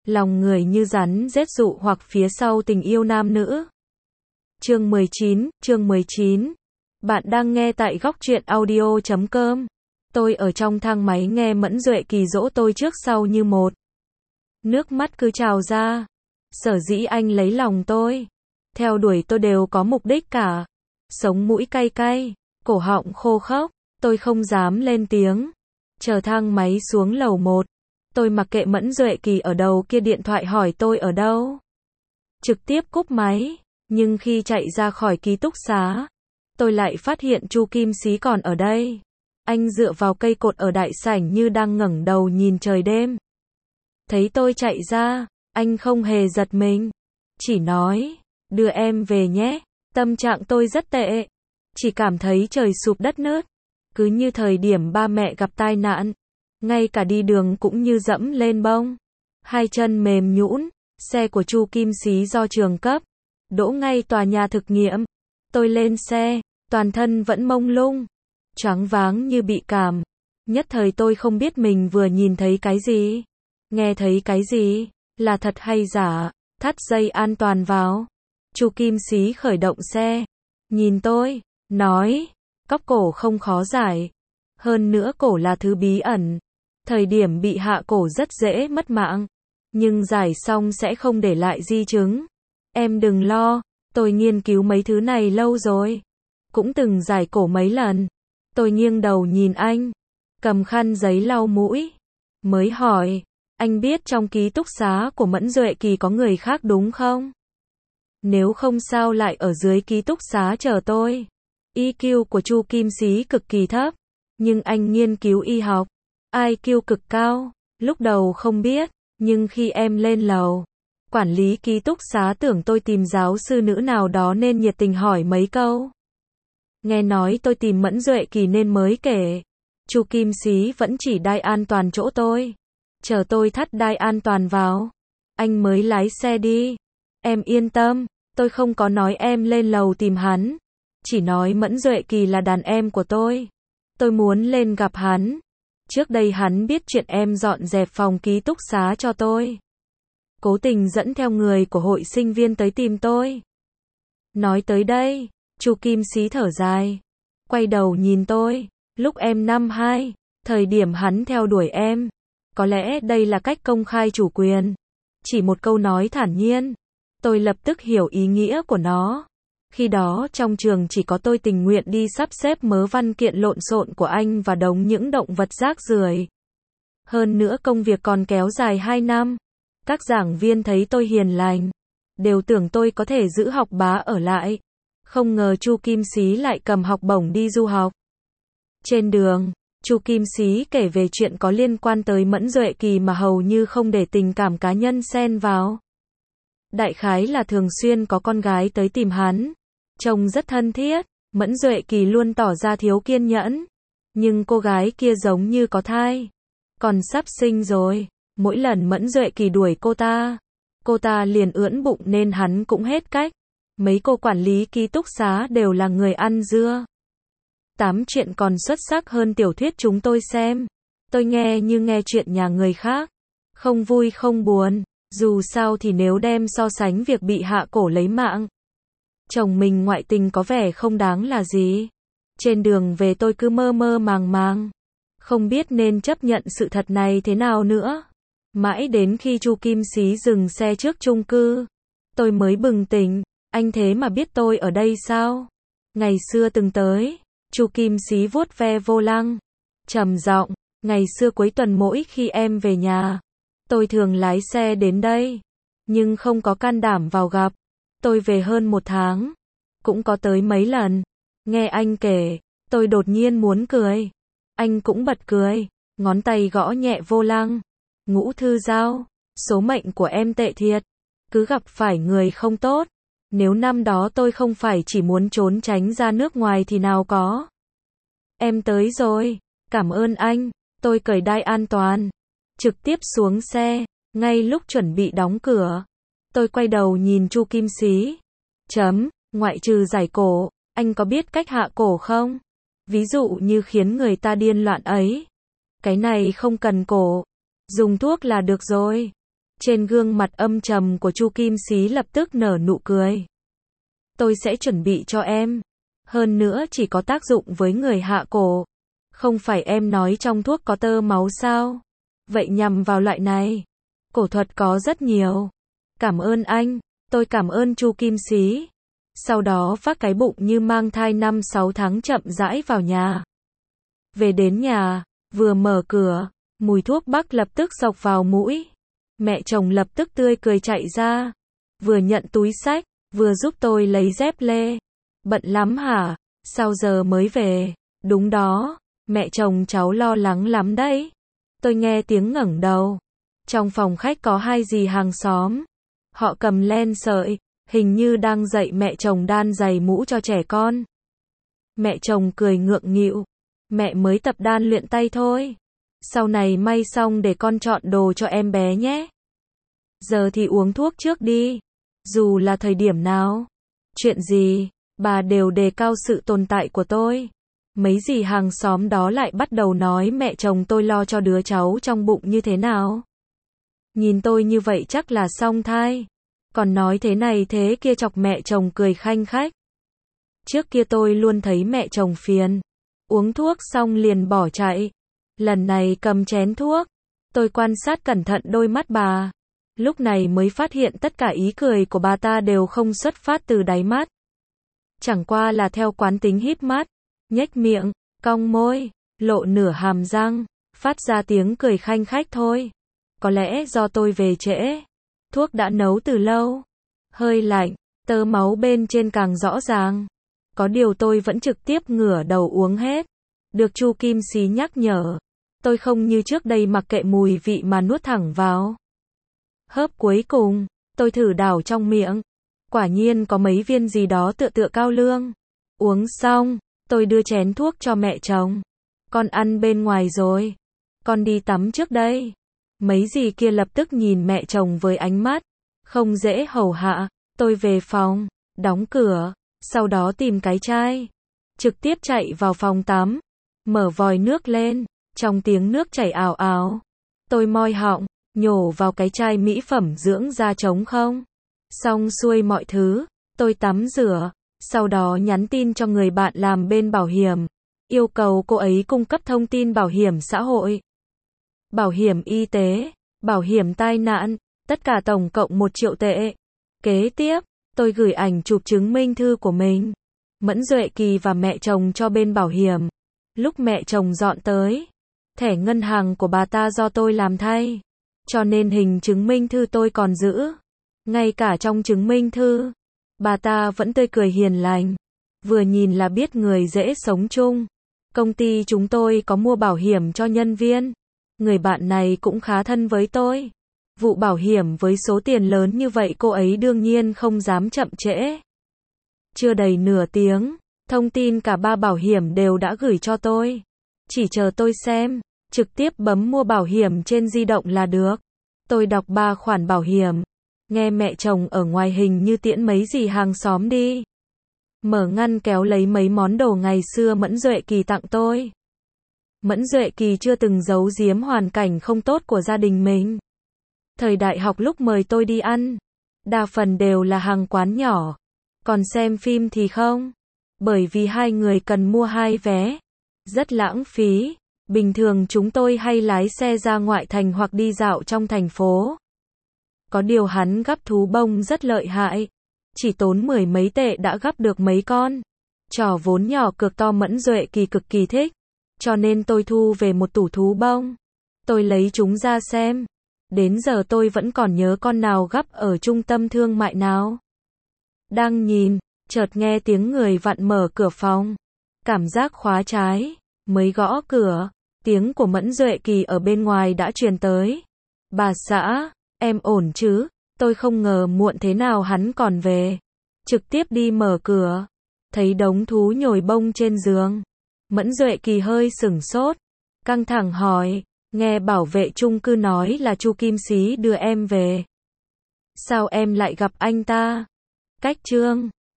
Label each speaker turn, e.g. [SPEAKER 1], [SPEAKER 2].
[SPEAKER 1] lòng người như rắn rết dụ hoặc phía sau tình yêu nam nữ. Chương 19. Bạn đang nghe tại góc truyện audio.com. Tôi ở trong thang máy nghe Mẫn Duệ Kỳ dỗ tôi trước sau như một. Nước mắt cứ trào ra. Sở dĩ anh lấy lòng tôi, theo đuổi tôi đều có mục đích cả. Sống mũi cay cay, cổ họng khô khốc, tôi không dám lên tiếng. Chờ thang máy xuống lầu 1. Tôi mặc kệ Mẫn Duệ Kỳ ở đầu kia điện thoại hỏi tôi ở đâu. Trực tiếp cúp máy, nhưng khi chạy ra khỏi ký túc xá, tôi lại phát hiện Chu Kim Xí còn ở đây. Anh dựa vào cây cột ở đại sảnh như đang ngẩng đầu nhìn trời đêm. Thấy tôi chạy ra, anh không hề giật mình, chỉ nói, đưa em về nhé. Tâm trạng tôi rất tệ, chỉ cảm thấy trời sụp đất nứt, cứ như thời điểm ba mẹ gặp tai nạn, ngay cả đi đường cũng như dẫm lên bông, hai chân mềm nhũn. Xe của Chu Kim Xí do trường cấp, đỗ ngay tòa nhà thực nghiệm. Tôi lên xe, toàn thân vẫn mông lung, choáng váng như bị cảm. Nhất thời tôi không biết mình vừa nhìn thấy cái gì, nghe thấy cái gì, là thật hay giả. Thắt dây an toàn vào. Chu Kim Xí khởi động xe, nhìn tôi, nói, cóc cổ không khó giải. Hơn nữa cổ là thứ bí ẩn. Thời điểm bị hạ cổ rất dễ mất mạng, nhưng giải xong sẽ không để lại di chứng. Em đừng lo, tôi nghiên cứu mấy thứ này lâu rồi. Cũng từng giải cổ mấy lần. Tôi nghiêng đầu nhìn anh, cầm khăn giấy lau mũi, mới hỏi, anh biết trong ký túc xá của Mẫn Duệ Kỳ có người khác đúng không? Nếu không sao lại ở dưới ký túc xá chờ tôi. EQ của Chu Kim Xí cực kỳ thấp, nhưng anh nghiên cứu y học, IQ cực cao. Lúc đầu không biết, nhưng khi em lên lầu, quản lý ký túc xá tưởng tôi tìm giáo sư nữ nào đó nên nhiệt tình hỏi mấy câu. Nghe nói tôi tìm Mẫn Duệ Kỳ nên mới kể. Chu Kim Xí vẫn chỉ đai an toàn chỗ tôi, chờ tôi thắt đai an toàn vào, anh mới lái xe đi. Em yên tâm, tôi không có nói em lên lầu tìm hắn, chỉ nói Mẫn Duệ Kỳ là đàn em của tôi muốn lên gặp hắn. Trước đây hắn biết chuyện em dọn dẹp phòng ký túc xá cho tôi, cố tình dẫn theo người của hội sinh viên tới tìm tôi. Nói tới đây, Chu Kim Xí thở dài, quay đầu nhìn tôi, lúc em năm 2, thời điểm hắn theo đuổi em, có lẽ đây là cách công khai chủ quyền. Chỉ một câu nói thản nhiên, tôi lập tức hiểu ý nghĩa của nó. Khi đó trong trường chỉ có tôi tình nguyện đi sắp xếp mớ văn kiện lộn xộn của anh và đống những động vật rác rưởi. Hơn nữa công việc còn kéo dài 2 năm. Các giảng viên thấy tôi hiền lành, đều tưởng tôi có thể giữ học bá ở lại. Không ngờ Chu Kim Xí lại cầm học bổng đi du học. Trên đường, Chu Kim Xí kể về chuyện có liên quan tới Mẫn Duệ Kỳ mà hầu như không để tình cảm cá nhân xen vào. Đại khái là thường xuyên có con gái tới tìm hắn, trông rất thân thiết. Mẫn Duệ Kỳ luôn tỏ ra thiếu kiên nhẫn, nhưng cô gái kia giống như có thai, còn sắp sinh rồi. Mỗi lần Mẫn Duệ Kỳ đuổi cô ta liền ưỡn bụng nên hắn cũng hết cách. Mấy cô quản lý ký túc xá đều là người ăn dưa. Tám chuyện còn xuất sắc hơn tiểu thuyết chúng tôi xem. Tôi nghe như nghe chuyện nhà người khác, không vui không buồn. Dù sao thì nếu đem so sánh việc bị hạ cổ lấy mạng, chồng mình ngoại tình có vẻ không đáng là gì. Trên đường về tôi cứ mơ mơ màng màng, không biết nên chấp nhận sự thật này thế nào nữa. Mãi đến khi Chu Kim Xí dừng xe trước chung cư, tôi mới bừng tỉnh. Anh thế mà biết tôi ở đây sao? Ngày xưa từng tới. Chu Kim Xí vuốt ve vô lăng, trầm giọng, ngày xưa cuối tuần mỗi khi em về nhà, tôi thường lái xe đến đây, nhưng không có can đảm vào gặp. Tôi về hơn 1 tháng, cũng có tới mấy lần. Nghe anh kể, tôi đột nhiên muốn cười. Anh cũng bật cười, ngón tay gõ nhẹ vô lăng. Ngũ Thư Giao, số mệnh của em tệ thiệt, cứ gặp phải người không tốt. Nếu năm đó tôi không phải chỉ muốn trốn tránh ra nước ngoài thì nào có. Em tới rồi, cảm ơn anh. Tôi cởi đai an toàn, trực tiếp xuống xe. Ngay lúc chuẩn bị đóng cửa, tôi quay đầu nhìn Chu Kim Xí. Ngoại trừ giải cổ, anh có biết cách hạ cổ không? Ví dụ như khiến người ta điên loạn ấy. Cái này không cần cổ, dùng thuốc là được rồi. Trên gương mặt âm trầm của Chu Kim Xí lập tức nở nụ cười. Tôi sẽ chuẩn bị cho em. Hơn nữa chỉ có tác dụng với người hạ cổ. Không phải em nói trong thuốc có tơ máu sao? Vậy nhằm vào loại này. Cổ thuật có rất nhiều. Cảm ơn anh. Tôi cảm ơn Chu Kim Xí. Sau đó vác cái bụng như mang thai 5-6 tháng chậm rãi vào nhà. Về đến nhà, vừa mở cửa, mùi thuốc bắc lập tức xộc vào mũi. Mẹ chồng lập tức tươi cười chạy ra. Vừa nhận túi xách, vừa giúp tôi lấy dép lê. Bận lắm hả? Sao giờ mới về? Đúng đó, mẹ chồng cháu lo lắng lắm đấy. Tôi nghe tiếng ngẩng đầu. Trong phòng khách có hai dì hàng xóm. Họ cầm len sợi, hình như đang dạy mẹ chồng đan giày mũ cho trẻ con. Mẹ chồng cười ngượng nghịu. Mẹ mới tập đan luyện tay thôi. Sau này may xong để con chọn đồ cho em bé nhé. Giờ thì uống thuốc trước đi. Dù là thời điểm nào. Chuyện gì, bà đều đề cao sự tồn tại của tôi. Mấy dì hàng xóm đó lại bắt đầu nói mẹ chồng tôi lo cho đứa cháu trong bụng như thế nào. Nhìn tôi như vậy chắc là song thai. Còn nói thế này thế kia chọc mẹ chồng cười khanh khách. Trước kia tôi luôn thấy mẹ chồng phiền. Uống thuốc xong liền bỏ chạy. Lần này cầm chén thuốc. Tôi quan sát cẩn thận đôi mắt bà. Lúc này mới phát hiện tất cả ý cười của bà ta đều không xuất phát từ đáy mắt. Chẳng qua là theo quán tính híp mắt, nhếch miệng, cong môi, lộ nửa hàm răng, phát ra tiếng cười khanh khách thôi. Có lẽ do tôi về trễ. Thuốc đã nấu từ lâu. Hơi lạnh, tơ máu bên trên càng rõ ràng. Có điều tôi vẫn trực tiếp ngửa đầu uống hết. Được Chu Kim Xí nhắc nhở. Tôi không như trước đây mặc kệ mùi vị mà nuốt thẳng vào. Hớp cuối cùng, tôi thử đảo trong miệng. Quả nhiên có mấy viên gì đó tựa tựa cao lương. Uống xong, tôi đưa chén thuốc cho mẹ chồng. Con ăn bên ngoài rồi. Con đi tắm trước đây. Mấy dì kia lập tức nhìn mẹ chồng với ánh mắt không dễ hầu hạ. Tôi về phòng, đóng cửa, sau đó tìm cái chai. Trực tiếp chạy vào phòng tắm. Mở vòi nước lên, trong tiếng nước chảy ào ào. Tôi moi họng, nhổ vào cái chai mỹ phẩm dưỡng da trống không. Xong xuôi mọi thứ, tôi tắm rửa, sau đó nhắn tin cho người bạn làm bên bảo hiểm, yêu cầu cô ấy cung cấp thông tin bảo hiểm xã hội, bảo hiểm y tế, bảo hiểm tai nạn, tất cả tổng cộng 1 triệu tệ. Kế tiếp, tôi gửi ảnh chụp chứng minh thư của mình, Mẫn Duệ Kỳ và mẹ chồng cho bên bảo hiểm. Lúc mẹ chồng dọn tới, thẻ ngân hàng của bà ta do tôi làm thay, cho nên hình chứng minh thư tôi còn giữ. Ngay cả trong chứng minh thư, bà ta vẫn tươi cười hiền lành. Vừa nhìn là biết người dễ sống chung. Công ty chúng tôi có mua bảo hiểm cho nhân viên. Người bạn này cũng khá thân với tôi. Vụ bảo hiểm với số tiền lớn như vậy cô ấy đương nhiên không dám chậm trễ. Chưa đầy nửa tiếng, thông tin cả 3 bảo hiểm đều đã gửi cho tôi. Chỉ chờ tôi xem, trực tiếp bấm mua bảo hiểm trên di động là được. Tôi đọc 3 khoản bảo hiểm. Nghe mẹ chồng ở ngoài hình như tiễn mấy dì hàng xóm đi. Mở ngăn kéo lấy mấy món đồ ngày xưa Mẫn Duệ Kỳ tặng tôi. Mẫn Duệ Kỳ chưa từng giấu giếm hoàn cảnh không tốt của gia đình mình. Thời đại học lúc mời tôi đi ăn, đa phần đều là hàng quán nhỏ. Còn xem phim thì không. Bởi vì hai người cần mua 2 vé. Rất lãng phí. Bình thường chúng tôi hay lái xe ra ngoại thành hoặc đi dạo trong thành phố. Có điều hắn gắp thú bông rất lợi hại. Chỉ tốn 10 mấy tệ đã gắp được mấy con. Trò vốn nhỏ cược to Mẫn Duệ Kỳ cực kỳ thích. Cho nên tôi thu về một tủ thú bông. Tôi lấy chúng ra xem. Đến giờ tôi vẫn còn nhớ con nào gắp ở trung tâm thương mại nào. Đang nhìn, chợt nghe tiếng người vặn mở cửa phòng. Cảm giác khóa trái. Mới gõ cửa, tiếng của Mẫn Duệ Kỳ ở bên ngoài đã truyền tới. Bà xã, em ổn chứ? Tôi không ngờ muộn thế nào hắn còn về. Trực tiếp đi mở cửa. Thấy đống thú nhồi bông trên giường. Mẫn Duệ Kỳ hơi sửng sốt. Căng thẳng hỏi. Nghe bảo vệ chung cư nói là Chu Kim Xí đưa em về. Sao em lại gặp anh ta? Cách chương